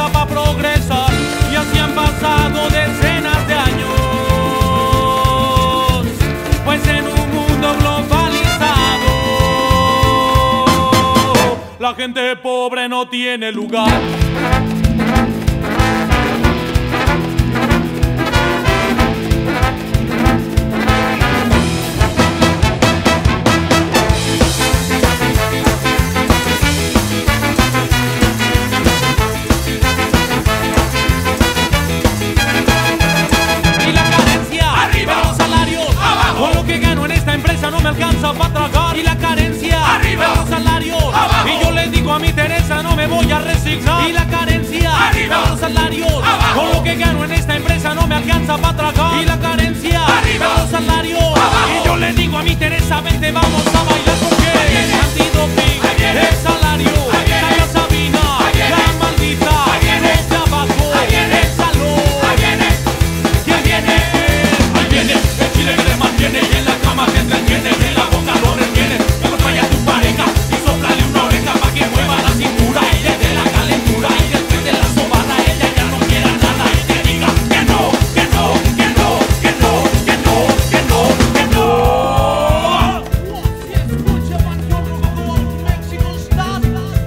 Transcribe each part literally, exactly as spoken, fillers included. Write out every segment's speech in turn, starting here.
fuerza para progresar. Y así han pasado decenas de años, pues en un mundo globalizado la gente pobre no tiene lugar. No me alcanza para tragar y la carencia arriba, los salarios abajo. Y yo le digo a mi Teresa, no me voy a resignar. Y la carencia arriba, los salarios abajo. Con lo que gano en esta empresa no me alcanza para tragar. Y la carencia arriba, los salarios abajo. Y yo le digo a mi Teresa, vente, vamos a bailar porque antidoping, el salario, Tania Sabina, la maldita, los de abajo, el salón. ¿Quién viene? Ahí viene, el chile que te mantiene y en la cama te entretiene, y en la boca lo retiene. Acompaña a tu pareja y soplale una oreja pa' que mueva la cintura y le dé la calentura. Y después de la sobada ella ya no quiera nada y te diga que no, que no, que no, que no, que no, que no, que no. Si escucha Banjo Rococo, México Stars,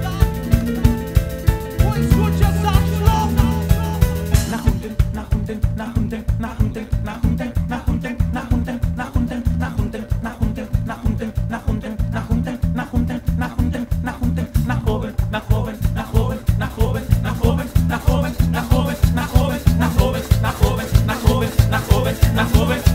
o escucha Saxlo. Na junten, na junten, na junten, na junten, na junten, na junten, na junten, na junten, na junten, na junten, na junten, na junten, na junten, na junten, na junten, na junten, na joven, na joven, na joven, na joven, na joven, na joven, na joven, na joven, na joven, na joven, na joven, na joven, na joven.